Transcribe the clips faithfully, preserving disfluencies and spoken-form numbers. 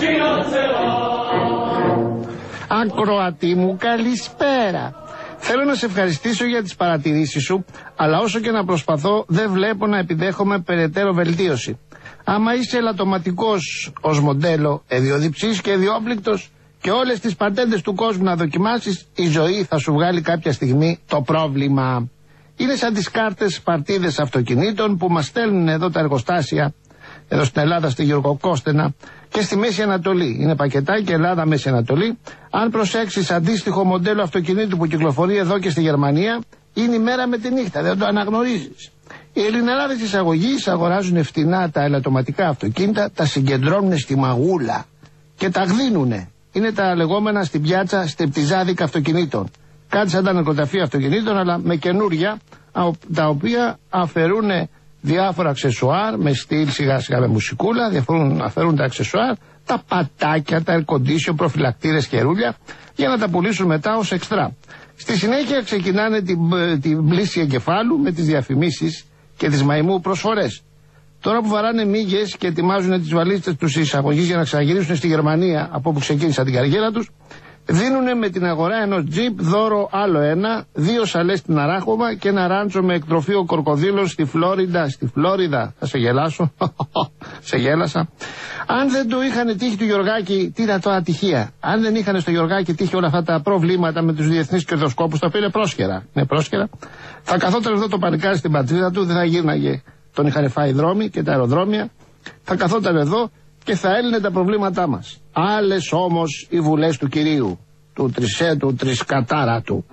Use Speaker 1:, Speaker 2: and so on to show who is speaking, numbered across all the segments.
Speaker 1: Ακροατή μου, καλησπέρα. Θέλω να σε ευχαριστήσω για τις παρατηρήσεις σου, αλλά όσο και να προσπαθώ δεν βλέπω να επιδέχομαι περαιτέρω βελτίωση. Άμα είσαι ελαττωματικός ως μοντέλο, εδιοδιψής και εδιόπληκτος και όλες τις πατέντες του κόσμου να δοκιμάσεις, η ζωή θα σου βγάλει κάποια στιγμή το πρόβλημα. Είναι σαν τις κάρτες παρτίδες αυτοκινήτων που μας στέλνουν εδώ τα εργοστάσια, εδώ στην Ελλάδα, στη Γεωργοκόστενα και στη Μέση Ανατολή. Είναι πακετάκι Ελλάδα Μέση Ανατολή. Αν προσέξεις αντίστοιχο μοντέλο αυτοκινήτου που κυκλοφορεί εδώ και στη Γερμανία, είναι η μέρα με τη νύχτα, δεν το αναγνωρίζεις. Οι Ελληναράδες εισαγωγείς αγοράζουν φτηνά τα ελαττωματικά αυτοκίνητα, τα συγκεντρώνουν στη μαγούλα και τα γδίνουνε. Είναι τα λεγόμενα στην πιάτσα στεπτιζάδικα αυτοκινήτων. Κάτι σαν τα νεκροταφεία αυτοκινήτων, αλλά με καινούρια, τα οποία αφαιρούν διάφορα αξεσουάρ με στυλ, σιγά σιγά με μουσικούλα, διαφορούν, αφαιρούν τα αξεσουάρ, τα πατάκια, τα air condition, προφυλακτήρες και ρούλια, για να τα πουλήσουν μετά ως εξτρά. Στη συνέχεια ξεκινάνε την, την πλήση εγκεφάλου με τις διαφημίσεις και τις μαϊμού προσφορές. Τώρα που βαράνε μύγες και ετοιμάζουν τις βαλίτσες τους εισαγωγείς για να ξαναγυρίσουν στη Γερμανία από όπου ξεκίνησαν την καριέρα τους, δίνουν με την αγορά ενός τζιπ δώρο άλλο ένα, δύο σαλές στην Αράχωμα και ένα ράντσο με εκτροφείο κροκοδίλων στη Φλόριντα. Στη Φλόριδα, θα σε γελάσω. Σε γέλασα. Αν δεν το είχαν τύχει του Γιωργάκη, τι ήταν τώρα ατυχία. Αν δεν είχαν στο Γιωργάκη τύχει όλα αυτά τα προβλήματα με τους διεθνείς κερδοσκόπους, τα οποία είναι πρόσχερα. Είναι πρόσχερα. Θα καθόταν εδώ το πανικάρι στην πατρίδα του, δεν θα γύρναγε. Τον είχαν φάει δρόμοι και τα αεροδρόμια. Θα καθόταν εδώ και θα έλυνε τα προβλήματά μας. Άλλες όμως οι βουλές του Κυρίου, του Τρισέ, του Τρισκατάρα του.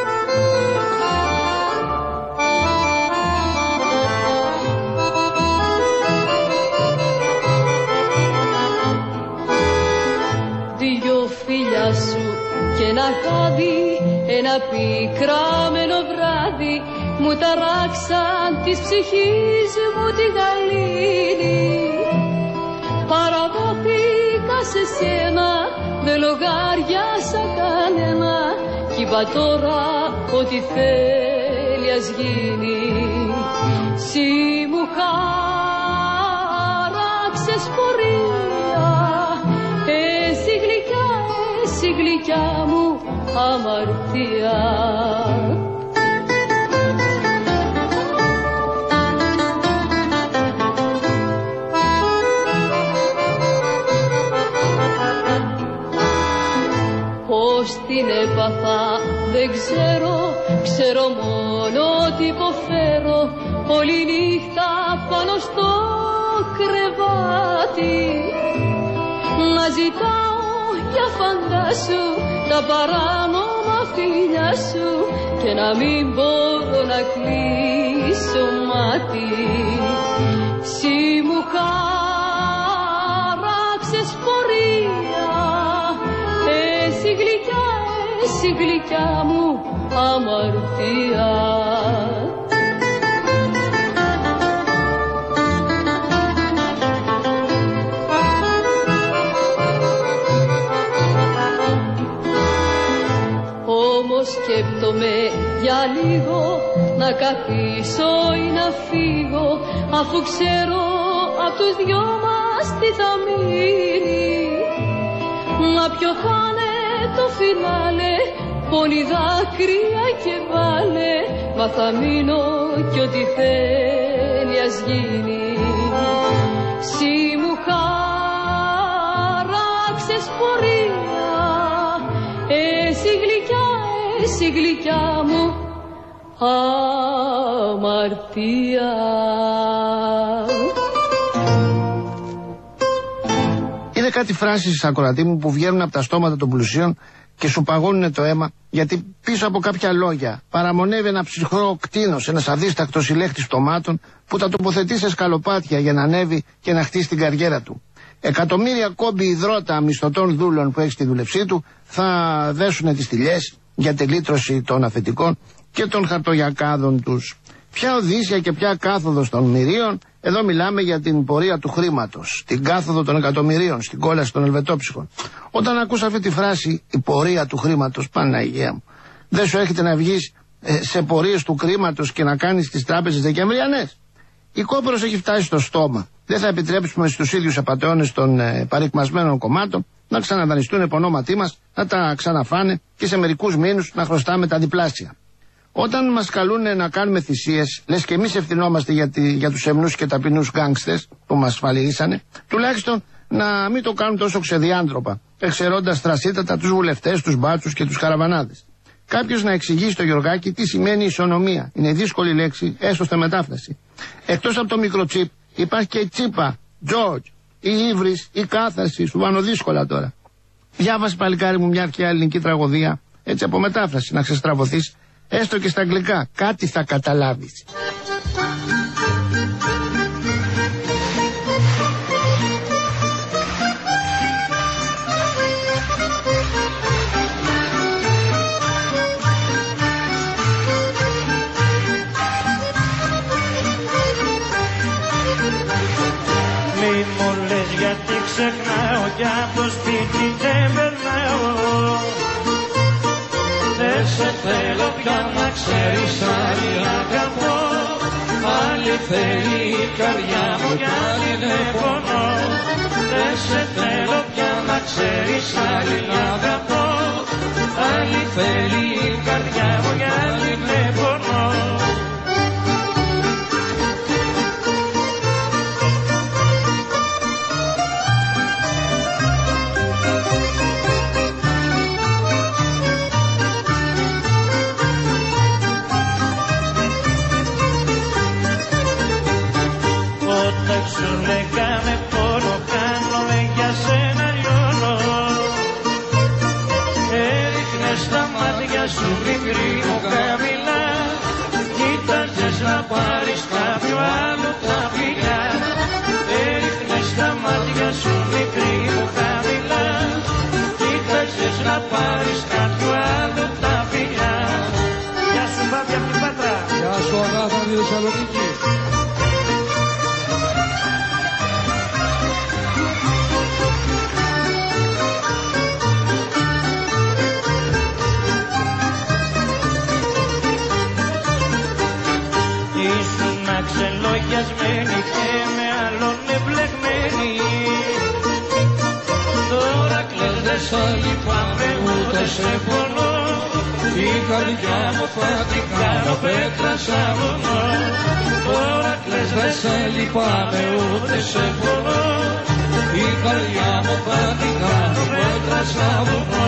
Speaker 2: Δυο φίλια σου και ένα χάδι, ένα πικραμένο βράδυ, μου ταράξαν της ψυχής μου τη γαλήνη. Παραδόθηκα σε σένα, δεν λογάριασα κανένα, κι είπα τώρα ό,τι θέλει ας γίνει. Συ μου χάραξες πορεία, εσύ γλυκιά, εσύ γλυκιά μου αμαρτία. Πώς την έπαθα δεν ξέρω, ξέρω μόνο ότι υποφέρω όλη νύχτα πάνω στο κρεβάτι. Να ζητάω για φαντάσου τα παράνομα φιλιά σου και να μην μπορώ να κλείσω μάτι. Συ μου χάραξες πορεία, εσύ γλυκιά, εσύ γλυκιά μου αμαρτία. Όμως σκέπτομαι για λίγο να καθίσω ή να φύγω, αφού ξέρω απ' τους δυο μας τι θα μείνει. Μα ποιο θα είναι το φινάλε, πόνοι δάκρυα και βάλε, μα θα μείνω κι ό,τι θέλει ας γίνει. Συ μου χάραξες πορεία, εσύ γλυκιά, εσύ γλυκιά μου αμαρτία.
Speaker 1: Είναι κάτι φράσεις, ακροατή μου, που βγαίνουν από τα στόματα των πλουσίων και σου παγώνουν το αίμα, γιατί πίσω από κάποια λόγια παραμονεύει ένα ψυχρό κτήνος, ένας αδίστακτος συλλέκτης πτωμάτων που τα τοποθετεί σε σκαλοπάτια για να ανέβει και να χτίσει την καριέρα του. Εκατομμύρια κόμποι υδρότα μισθωτών δούλων που έχει στη δούλευσή του θα δέσουν τις τηλιές για τη λύτρωση των αφεντικών και των χαρτογιακάδων τους. Ποια οδύσσια και ποια κάθοδος των μυρίων. Εδώ μιλάμε για την πορεία του χρήματος, την κάθοδο των εκατομμυρίων, στην κόλαση των ελβετόψυχων. Όταν ακούς αυτή τη φράση, η πορεία του χρήματος, Παναγία μου, δεν σου έρχεται να βγεις ε, σε πορείες του χρήματος και να κάνεις τις τράπεζες δεκεμβριανές? Η κόπρος έχει φτάσει στο στόμα. Δεν θα επιτρέψουμε στους ίδιους απατεώνες των ε, παρικμασμένων κομμάτων να ξαναδανιστούν επ' ονόματί μας, να τα ξαναφάνε και σε μερικούς μήνους να χρωστάμε τα διπλάσια. Όταν μας καλούν να κάνουμε θυσίες, λες και εμείς ευθυνόμαστε για, τη, για τους σεμνούς και ταπεινούς γκάνγκστες που μας φαλυρίσανε, τουλάχιστον να μην το κάνουν τόσο ξεδιάντροπα, εξαιρώντας τρασίτατα τους βουλευτές, τους μπάτσους και τους καραβανάδες. Κάποιος να εξηγήσει στο Γιωργάκη τι σημαίνει ισονομία. Είναι δύσκολη λέξη, έστω στα μετάφραση. Εκτός από το μικροτσίπ, υπάρχει και η τσίπα, George, η ύβρις, η κάθαρση, σου βάνω δύσκολα τώρα. Διάβασε παλικάρι μου μια αρχαία ελληνική τραγωδία, έτσι από μετάφραση, να ξεστραβωθείς, έστω και στα αγγλικά, κάτι θα καταλάβεις.
Speaker 3: Μη μου λες γιατί ξεχνάω κι απ' το σπίτι δεν περνάω. Δεν σε θέλω πια να ξέρεις, άλλη αγαπώ. Άλλη θέλει η καρδιά μου κι άλλη δεν πονώ. Δεν σε θέλω πια να ξέρεις, άλλη αγαπώ. Άλλη θέλει η καρδιά μου κι άλλη δεν πονώ. Σου λέγαμε πόνο, κάνομαι για σένα λιώνω. Έριχνες τα μάτια σου μικρή μου χαμηλά, κοίταζες να πάρεις κάποιο άλλο τα φιλιά. Έριχνες τα μάτια σου μικρή μου χαμηλά, κοίταζες να πάρεις κάποιο άλλο τα φιλιά. Γεια σου Μπάμπη από την Πάτρα.
Speaker 4: Γεια σου Αγάπη από τη Θεσσαλονίκη.
Speaker 3: Ξελογιασμένη και με άλλον εμπλεγμένη. Τώρα κλαις δεν σ' λυπάμαι ούτε σε πονώ. Η καρδιά μου θα την κάνω πέτρα σαν βουνό. Τώρα κλαις δεν σε λυπάμαι ούτε σε πονώ. Η καρδιά μου θα την κάνω πέτρα σαν βουνό.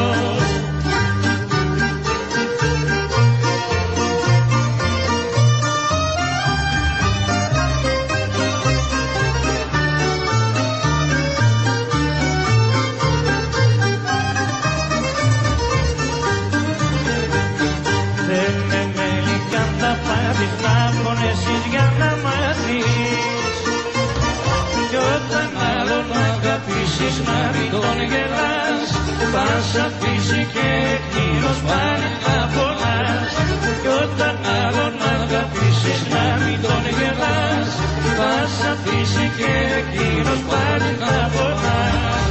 Speaker 3: Να πονέσεις για να μάθεις. Κι όταν άλλον αγαπήσεις να μην τον γελάς, θα σ' αφήσει και εκείνος πάλι να πονάς. Κι όταν άλλον αγαπήσεις να μην τον γελάς, θα σ' αφήσει και εκείνος πάλι να πονάς.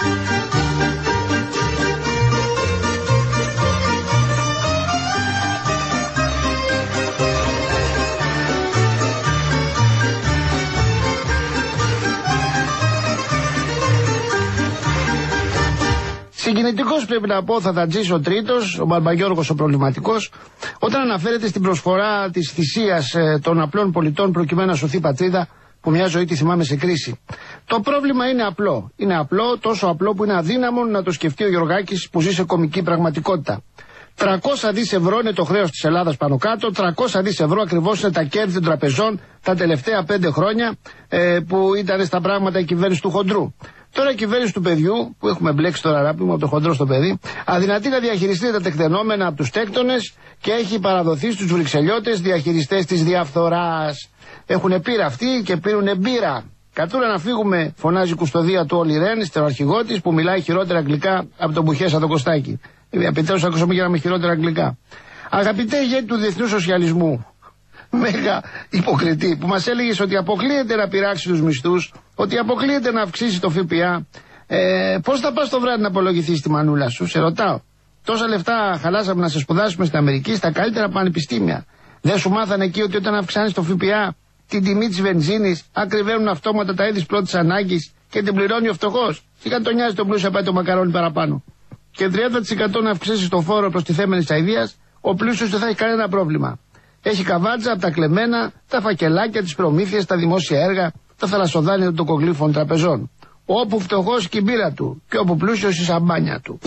Speaker 1: Συγκινητικός πρέπει να πω, θα Θατζής ο τρίτος, ο Μπαρμπαγιώργος ο προβληματικός, όταν αναφέρεται στην προσφορά της θυσίας ε, των απλών πολιτών προκειμένου να σωθεί η πατρίδα που μια ζωή τη θυμάμαι σε κρίση. Το πρόβλημα είναι απλό. Είναι απλό, τόσο απλό που είναι αδύναμο να το σκεφτεί ο Γιωργάκης που ζει σε κομική πραγματικότητα. τριακόσια δις ευρώ είναι το χρέος της Ελλάδας πάνω κάτω, τριακόσια δις ευρώ ακριβώς είναι τα κέρδη των τραπεζών τα τελευταία πέντε χρόνια ε, που ήταν στα πράγματα η κυβέρνηση του χοντρού. Τώρα η κυβέρνηση του παιδιού, που έχουμε μπλέξει τώρα ράπη μου από το χοντρό στο παιδί, αδυνατεί να διαχειριστεί τα τεκτενόμενα από τους τέκτονες και έχει παραδοθεί στους βρυξελιώτες διαχειριστές της διαφθοράς. Έχουν πείρα αυτοί και πίνουνε μπύρα. Κατούρα να φύγουμε, φωνάζει η κουστοδία του Όλη Ρεν, στεροαρχηγό της, που μιλάει χειρότερα αγγλικά από τον Μπουχέσα τον Κωστάκη. Επιτέλους ακούσαμε για να με χειρότερα αγγλικά. Αγαπητέ ηγέτη του διεθνού σοσιαλισμού, μέγα υποκριτή, που μας έλεγες ότι αποκλείεται να πειράξει τους μισθούς, ότι αποκλείεται να αυξήσει το ΦΠΑ, ε, πώς θα πας το βράδυ να απολογηθείς τη μανούλα σου, σε ρωτάω. Τόσα λεφτά χαλάσαμε να σε σπουδάσουμε στην Αμερική, στα καλύτερα πανεπιστήμια. Δεν σου μάθανε εκεί ότι όταν αυξάνεις το ΦΠΑ την τιμή της βενζίνης, ακριβένουν αυτόματα τα είδη πρώτης ανάγκης και την πληρώνει ο φτωχός. Σιγά τον νοιάζει τον πλούσιο, πάει το μακαρόνι παραπάνω. Και τριάντα τοις εκατό να αυξήσει το φόρο προστιθέμενης αηδίας, ο πλούσιος δεν θα έχει κανένα πρόβλημα. Έχει καβάτζα από τα κλεμμένα, τα φακελάκια, τις προμήθειες, τα δημόσια έργα, τα θαλασσοδάνεια των κογλύφων τραπεζών. Όπου φτωχός η μπύρα του και όπου πλούσιος η σαμπάνια του.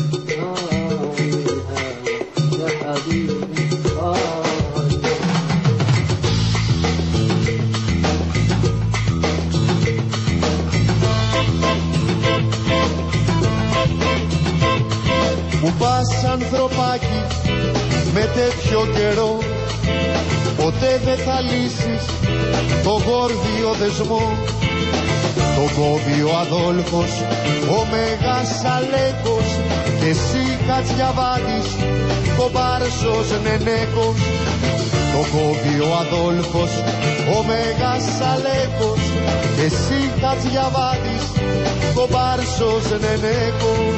Speaker 5: Που πας ανθρωπάκι με τέτοιο καιρό, ποτέ δεν θα λύσεις το γόρδιο δεσμό. Το κόβει ο Αδόλφος, ο Μέγας Αλέκος, και εσύ Κατσιαβάτης, κομπάρσος Νενέκος. Το κόβει ο Αδόλφος, ο Μέγας Αλέκος, και εσύ Κατσιαβάτης, κομπάρσος Νενέκος.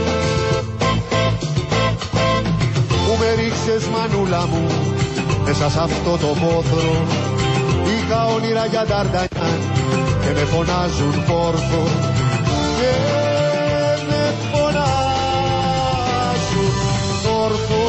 Speaker 5: Που με ρίξες μανούλα μου μέσα σ' αυτό το πόθρο, είχα όνειρα για Νταρντανιάν και με φωνάζουν Πόρθο, και με φωνάζουν Πόρθο.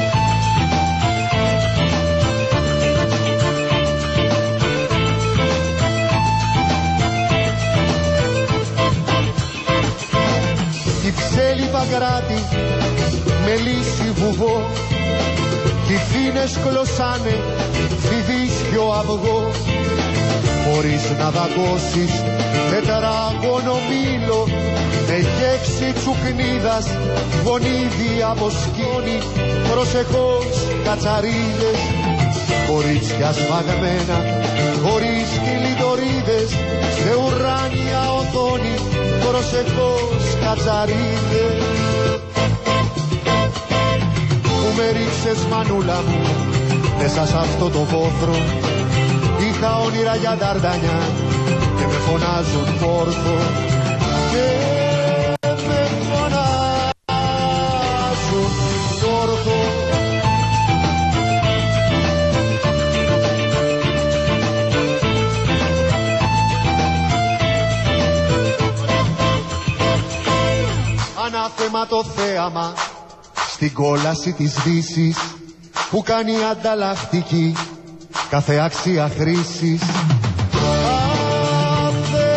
Speaker 5: Κυψέλη Παγκράτη με λύση βουβό, κι οι φίνες κλωσάνε φιδίσκιο αυγό. Χωρίς να δαγκώσεις τετράγωνο μήλο, με γεύση τσουκνίδας γονίδι από σκόνη. Προσεχώς κατσαρίδες, κορίτσια σφαγμένα, χωρίς κυλιτορίδες, σε ουράνια οθόνη. Προσεχώς κατσαρίδες. Που με ρίξες μανούλα μου μέσα σ' αυτό το βόθρο, είχα όνειρα για Νταρντανιάν και με φωνάζουν Πόρθο, και με φωνάζουν Πόρθο. Ανάθεμα το θέαμα στην κόλαση της Δύσης, που κάνει ανταλλακτική κάθε αξία χρήσης. Κάθε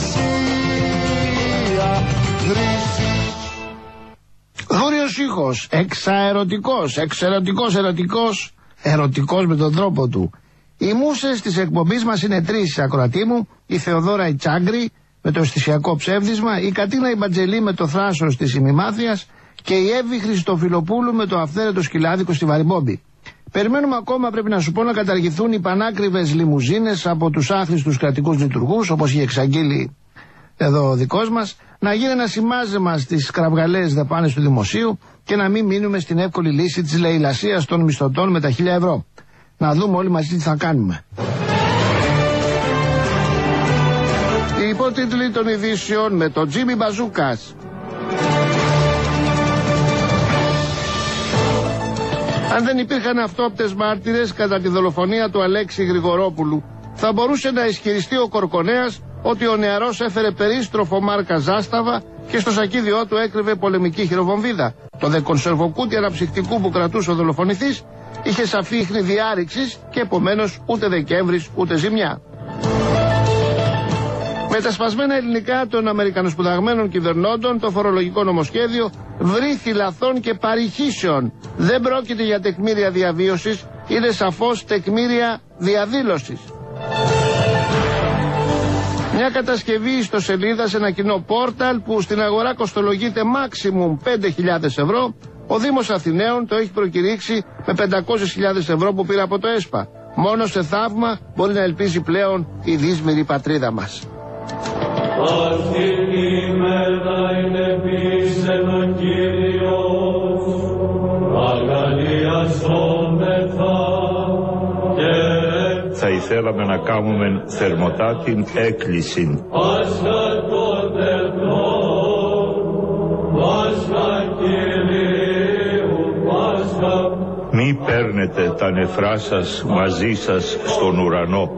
Speaker 5: αξία χρήσης.
Speaker 1: Γούριος ήχος, εξαερωτικός, εξαιρετικός, ερωτικός, ερωτικός με τον τρόπο του. Οι μούσες της εκπομπής μας είναι τρεις, ακροατή μου, η Θεοδόρα η Τσάγκρη με το αισθησιακό ψεύδισμα, η Κατίνα η Μπατζελή με το θράσος της ημιμάθειας και η Εύη Χριστοφιλοπούλου με το αυθαίρετο σκυλάδικο στη Βαριμπόμπη. Περιμένουμε ακόμα, πρέπει να σου πω, να καταργηθούν οι πανάκριβες λιμουζίνες από τους άχρηστους κρατικούς λειτουργούς, όπως είχε εξαγγείλει εδώ ο δικός μας, να γίνει ένα σημάζεμα στις κραυγαλαίες δαπάνες του δημοσίου και να μην μείνουμε στην εύκολη λύση της λαιλασίας των μισθωτών με τα χίλια ευρώ. Να δούμε όλοι μαζί τι θα κάνουμε. Οι υπότιτλοι των ειδήσεων με τον Τζίμι Μπαζούκας. Αν δεν υπήρχαν αυτόπτες μάρτυρες κατά τη δολοφονία του Αλέξη Γρηγορόπουλου, θα μπορούσε να ισχυριστεί ο Κορκονέας ότι ο νεαρός έφερε περίστροφο μάρκα Ζάσταβα και στο σακίδιό του έκρυβε πολεμική χειροβομβίδα. Το δε κονσερβοκούτι αναψυκτικού που κρατούσε ο δολοφονηθής είχε σαφή ίχνη διάρρηξης και επομένως ούτε Δεκέμβρης ούτε ζημιά. Με τα σπασμένα ελληνικά των Αμερικανοσπουδαγμένων κυβερνώντων, το φορολογικό νομοσχέδιο βρήθη λαθών και παρηχήσεων. Δεν πρόκειται για τεκμήρια διαβίωσης, είναι σαφώς τεκμήρια διαδήλωσης. Μια κατασκευή ιστοσελίδα σε ένα κοινό πόρταλ που στην αγορά κοστολογείται maximum πέντε χιλιάδες ευρώ, ο Δήμος Αθηναίων το έχει προκηρύξει με πεντακόσιες χιλιάδες ευρώ που πήρε από το ΕΣΠΑ. Μόνο σε θαύμα μπορεί να ελπίζει πλέον η δύσμηρη πατρίδα μας.
Speaker 6: Θα ήθελαμε να κάνουμε θερμοτά την έκκληση. Μη Μη παίρνετε τα νεφρά σας μαζί σας στον ουρανό.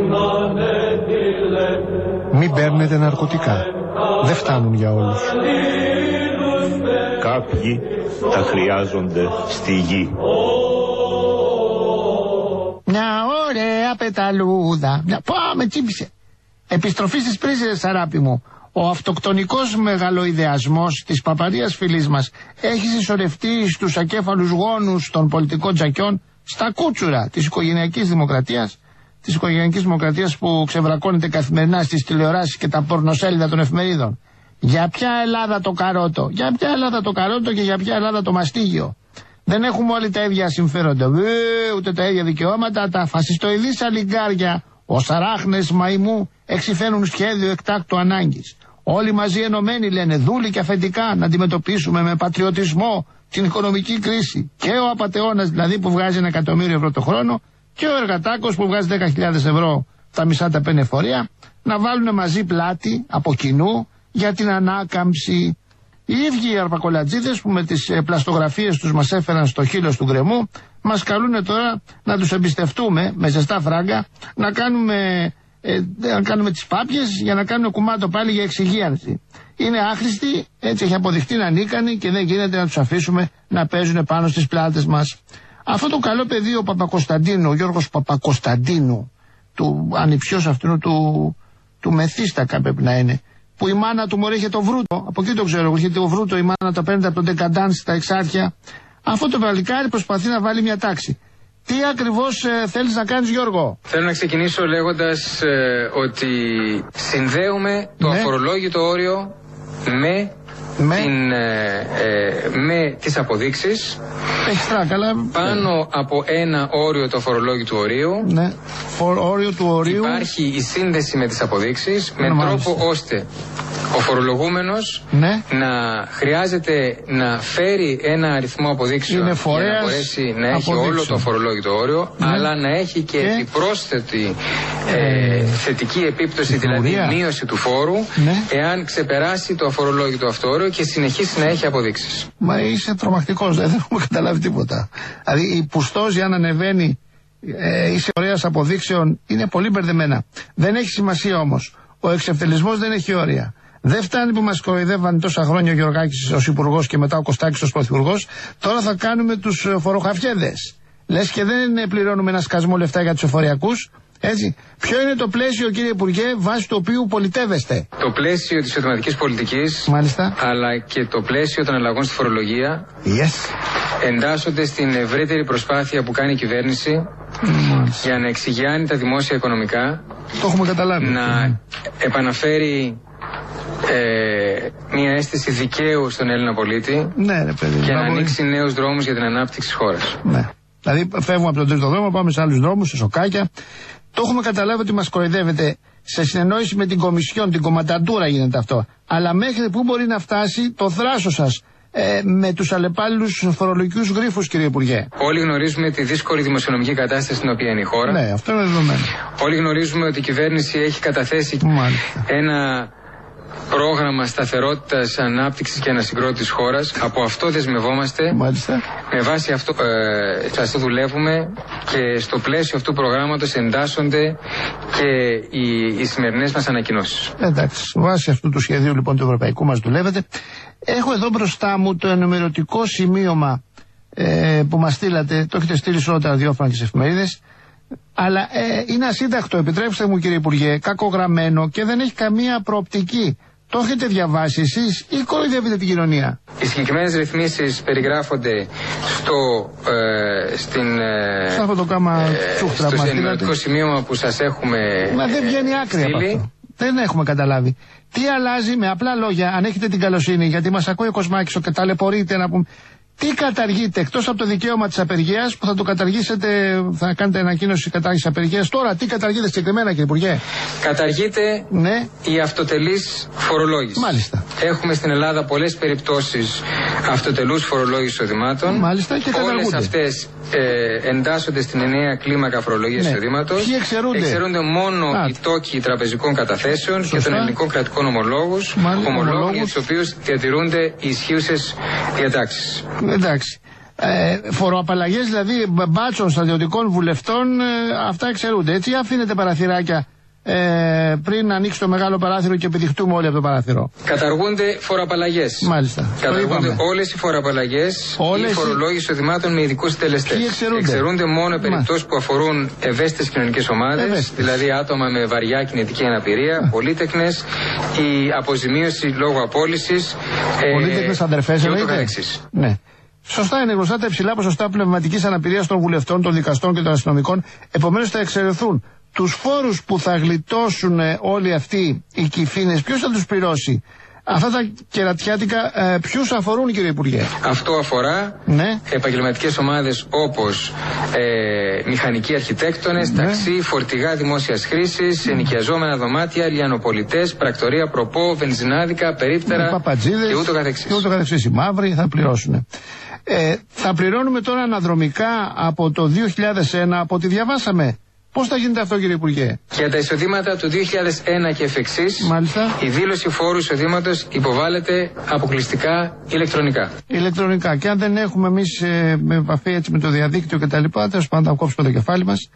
Speaker 1: Μην παίρνετε ναρκωτικά. Δεν φτάνουν για όλους.
Speaker 6: Κάποιοι τα χρειάζονται στη γη.
Speaker 1: Μια ωραία πεταλούδα. Μια... Πάμε, τσίπησε. Επιστροφή στις πρίζες, αράπη μου. Ο αυτοκτονικός μεγαλοειδεασμός της παπαρίας φυλής μας έχει συσσωρευτεί στους ακέφαλους γόνους των πολιτικών τζακιών στα κούτσουρα της οικογενειακής δημοκρατίας, της οικογενειακής δημοκρατίας που ξεβρακώνεται καθημερινά στις τηλεοράσεις και τα πορνοσέλιδα των εφημερίδων. Για ποια Ελλάδα το καρότο, για ποια Ελλάδα το καρότο και για ποια Ελλάδα το μαστίγιο. Δεν έχουμε όλοι τα ίδια συμφέροντα, ε, ούτε τα ίδια δικαιώματα. Τα φασιστοειδείς αλιγκάρια, ως αράχνες μαϊμού, εξυφαίνουν σχέδιο εκτάκτου ανάγκης. Όλοι μαζί ενωμένοι λένε δούλοι και αφεντικά να αντιμετωπίσουμε με πατριωτισμό την οικονομική κρίση. Και ο απατεώνας δηλαδή που βγάζει ένα εκατομμύριο ευρώ το χρόνο και ο εργατάκος που βγάζει δέκα χιλιάδες ευρώ τα μισά τα πένε εφορία να βάλουν μαζί πλάτη από κοινού για την ανάκαμψη. Οι ίδιοι οι αρπακολατζίδες που με τις ε, πλαστογραφίες τους μας έφεραν στο χείλος του γκρεμού μας καλούν τώρα να τους εμπιστευτούμε με ζεστά φράγκα να κάνουμε, ε, να κάνουμε τις πάπιες για να κάνουμε κουμάτο πάλι για εξυγίανση. Είναι άχρηστοι, έτσι έχει αποδειχτεί να ανίκανοι και δεν γίνεται να τους αφήσουμε να παίζουν πάνω στις πλάτες μας. Αυτό το καλό παιδί ο Παπακοσταντίνου, ο Γιώργος Παπακοσταντίνου, του ανιψιός αυτού του, του Μεθύστακα πρέπει να είναι, που η μάνα του μωρέ είχε το βρούτο, από εκεί το ξέρω, είχε το βρούτο, η μάνα τα παίρνει από τον Ντεκαντάν στα Εξάρχεια. Αυτό το βαλικάρι προσπαθεί να βάλει μια τάξη. Τι ακριβώς ε, θέλεις να κάνεις, Γιώργο?
Speaker 7: Θέλω να ξεκινήσω λέγοντας ε, ότι συνδέουμε το
Speaker 1: ναι.
Speaker 7: αφορολόγητο όριο με,
Speaker 1: με...
Speaker 7: Την, ε, ε, με τις αποδείξεις.
Speaker 1: Εξτρά, καλά.
Speaker 7: Πάνω από ένα όριο του αφορολόγητου ορίου.
Speaker 1: Ναι. For, όριο του ορίου.
Speaker 7: Υπάρχει η σύνδεση με τις αποδείξεις με
Speaker 1: ναι,
Speaker 7: τρόπο μάλιστα. ώστε ο φορολογούμενος
Speaker 1: ναι.
Speaker 7: να χρειάζεται να φέρει ένα αριθμό αποδείξεων για να μπορέσει να έχει όλο το αφορολόγητο όριο, ναι. αλλά να έχει και, και... επιπρόσθετη ε, ε, θετική επίπτωση, δηλαδή μείωση του φόρου, ναι. εάν ξεπεράσει το αφορολόγητο αυτό όριο και συνεχίσει να έχει αποδείξεις.
Speaker 1: Μα είσαι τρομακτικός, δεν έχουμε καταλάβει τίποτα. Δηλαδή η πουστός για να ανεβαίνει ε, είσαι ωραίας αποδείξεων είναι πολύ μπερδεμένα. Δεν έχει σημασία όμως. Ο εξευτελισμός δεν έχει όρια. Δεν φτάνει που μας κοροϊδεύαν τόσα χρόνια ο Γεωργάκης ως υπουργός και μετά ο Κωστάκης ως πρωθυπουργός. Τώρα θα κάνουμε τους φοροχαφιέδες. Λες και δεν πληρώνουμε ένα σκασμό λεφτά για τους εφοριακούς. Έτσι. Ποιο είναι το πλαίσιο, κύριε Υπουργέ, βάσει του οποίου πολιτεύεστε?
Speaker 7: Το πλαίσιο της εισοδηματικής πολιτικής,
Speaker 1: μάλιστα,
Speaker 7: αλλά και το πλαίσιο των αλλαγών στη φορολογία
Speaker 1: yes.
Speaker 7: εντάσσονται στην ευρύτερη προσπάθεια που κάνει η κυβέρνηση mm. για να εξηγιάνει τα δημόσια οικονομικά,
Speaker 1: το έχουμε καταλάβει.
Speaker 7: να mm. επαναφέρει ε, μια αίσθηση δικαίου στον Έλληνα πολίτη
Speaker 1: ναι, ρε, παιδί,
Speaker 7: και να
Speaker 1: μπορεί.
Speaker 7: ανοίξει νέους δρόμους για την ανάπτυξη της χώρας.
Speaker 1: Ναι. Δηλαδή φεύγουμε από τον τρίτο δρόμο, πάμε σε άλλους δρόμους, σε σοκάκια. Το έχουμε καταλάβει ότι μας κοροϊδεύετε. Σε συνεννόηση με την Κομισιόν, την κομματαντούρα γίνεται αυτό. Αλλά μέχρι πού μπορεί να φτάσει το θράσος σας ε, με τους αλλεπάλληλους φορολογικούς γρίφους, κύριε Υπουργέ?
Speaker 7: Όλοι γνωρίζουμε τη δύσκολη δημοσιονομική κατάσταση στην οποία είναι η χώρα.
Speaker 1: Ναι, αυτό είναι δεδομένο.
Speaker 7: Όλοι γνωρίζουμε ότι η κυβέρνηση έχει καταθέσει Μάλιστα. ένα πρόγραμμα σταθερότητας, ανάπτυξης και ανασυγκρότησης της χώρας. Από αυτό δεσμευόμαστε.
Speaker 1: Μάλιστα.
Speaker 7: Με βάση αυτό, ε, σε αυτό δουλεύουμε και στο πλαίσιο αυτού του προγράμματος εντάσσονται και οι, οι σημερινές μας ανακοινώσεις.
Speaker 1: Εντάξει, βάσει αυτού του σχεδίου λοιπόν του ευρωπαϊκού μας δουλεύετε. Έχω εδώ μπροστά μου το ενημερωτικό σημείωμα ε, που μας στείλατε. Το έχετε στείλει σε όλα τα ραδιόφωνα και στις εφημερίδες. Αλλά ε, είναι ασύντακτο, επιτρέψτε μου κύριε Υπουργέ, κακογραμμένο και δεν έχει καμία προοπτική. Το έχετε διαβάσει εσείς ή κοροϊδεύετε την κοινωνία?
Speaker 7: Οι συγκεκριμένες ρυθμίσεις περιγράφονται στο, ε, στην, ε,
Speaker 1: αυτό το κάμα
Speaker 7: ε,
Speaker 1: τσούχτρα,
Speaker 7: στο ενημερωτικό σημείωμα που σας έχουμε
Speaker 1: Μα δεν βγαίνει άκρη από αυτό. Δεν έχουμε καταλάβει. Τι αλλάζει, με απλά λόγια, αν έχετε την καλοσύνη, γιατί μας ακούει ο Κοσμάκης και ταλαιπωρείται να πούμε. Τι καταργείτε εκτός από το δικαίωμα της απεργίας που θα το καταργήσετε, θα κάνετε ανακοίνωση κατάργησης απεργίας? Τώρα, τι καταργείτε συγκεκριμένα, κύριε Υπουργέ?
Speaker 7: Καταργείται
Speaker 1: ναι.
Speaker 7: η αυτοτελής φορολόγηση.
Speaker 1: Μάλιστα.
Speaker 7: Έχουμε στην Ελλάδα πολλές περιπτώσεις αυτοτελούς φορολόγησης εισοδημάτων.
Speaker 1: Μάλιστα, και καταργούνται.
Speaker 7: Όλες αυτές ε, εντάσσονται στην ενιαία κλίμακα φορολογίας εισοδήματος.
Speaker 1: Ναι. Ποιοι εξαιρούνται?
Speaker 7: Εξαιρούνται μόνο Α. οι τόκοι τραπεζικών καταθέσεων Σωστά. και των ελληνικών κρατικών ομολόγους, ομολόγων για τους οποίους διατηρούνται οι ισχύουσες διατάξεις.
Speaker 1: Εντάξει. Ε, φοροαπαλλαγές δηλαδή μπάτσων στρατιωτικών βουλευτών, ε, αυτά εξαιρούνται. Έτσι, αφήνετε παραθυράκια ε, πριν ανοίξει το μεγάλο παράθυρο και επιδειχτούμε όλοι από το παράθυρο.
Speaker 7: Καταργούνται φοροαπαλλαγές.
Speaker 1: Μάλιστα.
Speaker 7: Καταργούνται όλες οι φοροαπαλλαγές ή φορολόγηση εισοδημάτων με ειδικούς συντελεστές.
Speaker 1: Εξαιρούνται.
Speaker 7: Εξαιρούνται μόνο περιπτώσεις που αφορούν ευαίσθητες κοινωνικές ομάδες, ευαίσθητες. Δηλαδή άτομα με βαριά κινητική αναπηρία, πολύτεκνες, η αποζημίωση λόγω απόλυσης.
Speaker 1: Πολύτεκνες ε, αδερφές,
Speaker 7: εννοείται.
Speaker 1: Ναι. Σωστά, είναι γνωστά τα υψηλά ποσοστά πνευματικής αναπηρίας των βουλευτών, των δικαστών και των αστυνομικών. Επομένως θα εξαιρεθούν. Τους φόρους που θα γλιτώσουν όλοι αυτοί οι κυφήνες, ποιος θα τους πληρώσει? Αυτά τα κερατιάτικα ε, ποιους αφορούν, κύριε Υπουργέ?
Speaker 7: Αυτό αφορά ναι. επαγγελματικές ομάδες όπως ε, μηχανικοί αρχιτέκτονες, ναι. ταξί, φορτηγά δημόσιας χρήσης, ενοικιαζόμενα δωμάτια, λιανοπολιτές, πρακτορία προπό, βενζινάδικα, περίπτερα και ούτω καθεξής.
Speaker 1: Και ούτω καθεξής. Οι μαύροι θα πληρώσουν. Ε, θα πληρώνουμε τώρα αναδρομικά από το δύο χιλιάδες ένα, από ό,τι διαβάσαμε. Πώς θα γίνεται αυτό, κύριε Υπουργέ?
Speaker 7: Για τα εισοδήματα του δύο χιλιάδες ένα και εφ' εξής, η δήλωση φόρου εισοδήματος υποβάλλεται αποκλειστικά ηλεκτρονικά.
Speaker 1: Ηλεκτρονικά. Και αν δεν έχουμε εμείς ε, με επαφή έτσι με το διαδίκτυο κτλ., τέλος πάντων θα κόψουμε το κεφάλι μας.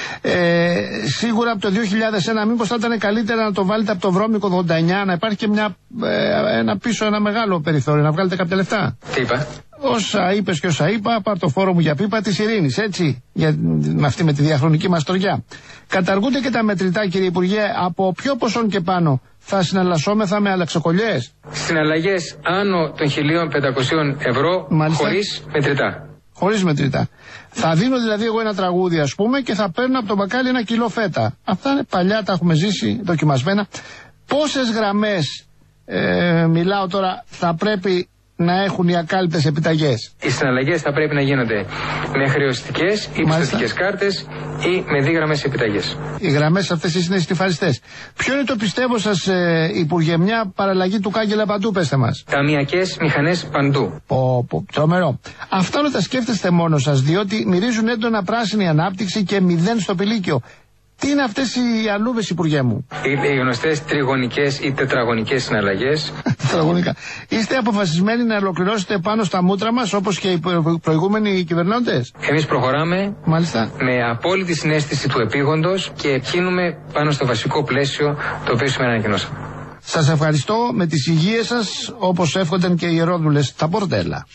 Speaker 1: Ε, σίγουρα από το δύο χιλιάδες ένα, μήπως θα ήταν καλύτερα να το βάλετε από το βρώμικο ογδόντα εννιά, να υπάρχει και μια, ε, ένα πίσω ένα μεγάλο περιθώριο, να βγάλετε κάποια λεφτά.
Speaker 7: Τι είπα?
Speaker 1: Όσα είπες και όσα είπα, πάρ' το φόρο μου για πίπα της ειρήνης, έτσι, για, με αυτή με τη διαχρονική μας τοριά. Καταργούνται και τα μετρητά, κύριε Υπουργέ, από ποιο ποσόν και πάνω θα συναλλασσόμεθα με αλλαξοκολλιές?
Speaker 7: Συναλλαγές άνω των χίλια πεντακόσια ευρώ. Μάλιστα. Χωρίς μετρητά.
Speaker 1: Χωρίς μετρητά. Θα δίνω δηλαδή εγώ ένα τραγούδι, ας πούμε, και θα παίρνω από το μπακάλι ένα κιλό φέτα. Αυτά είναι παλιά, τα έχουμε ζήσει, δοκιμασμένα. Πόσες γραμμές, ε, μιλάω τώρα, θα πρέπει να έχουν οι ακάλυπτες επιταγές?
Speaker 7: Οι συναλλαγές θα πρέπει να γίνονται με χρεωστικές ή πιστωτικές κάρτες ή με δίγραμμες επιταγές.
Speaker 1: Οι γραμμές αυτές είναι στιφαριστές. Ποιο είναι το πιστεύω σας, ε, Υπουργέ, μια παραλλαγή του κάγκελα παντού, πέστε μας?
Speaker 7: Ταμιακές μηχανές παντού.
Speaker 1: Πω, πω, τρομερό. Αυτά όλα τα σκέφτεστε μόνο σας, διότι μυρίζουν έντονα πράσινη ανάπτυξη και μηδέν στο πηλίκιο. Τι είναι αυτές οι αλούβες, Υπουργέ μου?
Speaker 7: Οι γνωστές τριγωνικές ή τετραγωνικές συναλλαγές.
Speaker 1: Τετραγωνικά. Είστε αποφασισμένοι να ολοκληρώσετε πάνω στα μούτρα μας, όπως και οι προηγούμενοι κυβερνώντες?
Speaker 7: Εμείς προχωράμε.
Speaker 1: Μάλιστα.
Speaker 7: Με απόλυτη συναίσθηση του επίγοντος και επικοινούμε πάνω στο βασικό πλαίσιο το οποίο σήμερα ανακοινώσαμε.
Speaker 1: Σας ευχαριστώ, με τις υγείες σας, όπως εύχονταν και οι ιερόδουλες τα μπορτέλα.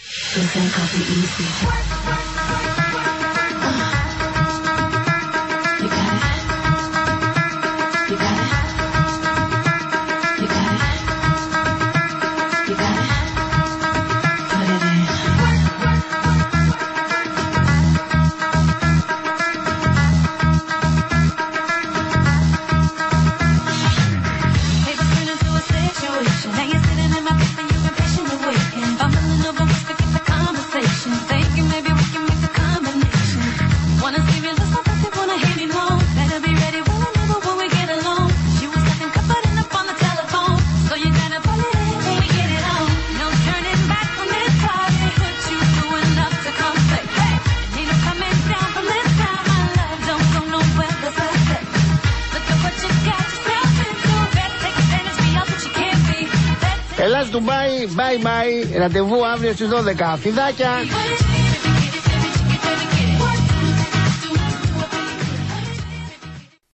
Speaker 1: Ελλάς Ντουμπάι, bye bye, ραντεβού αύριο στις δώδεκα. Φιδάκια!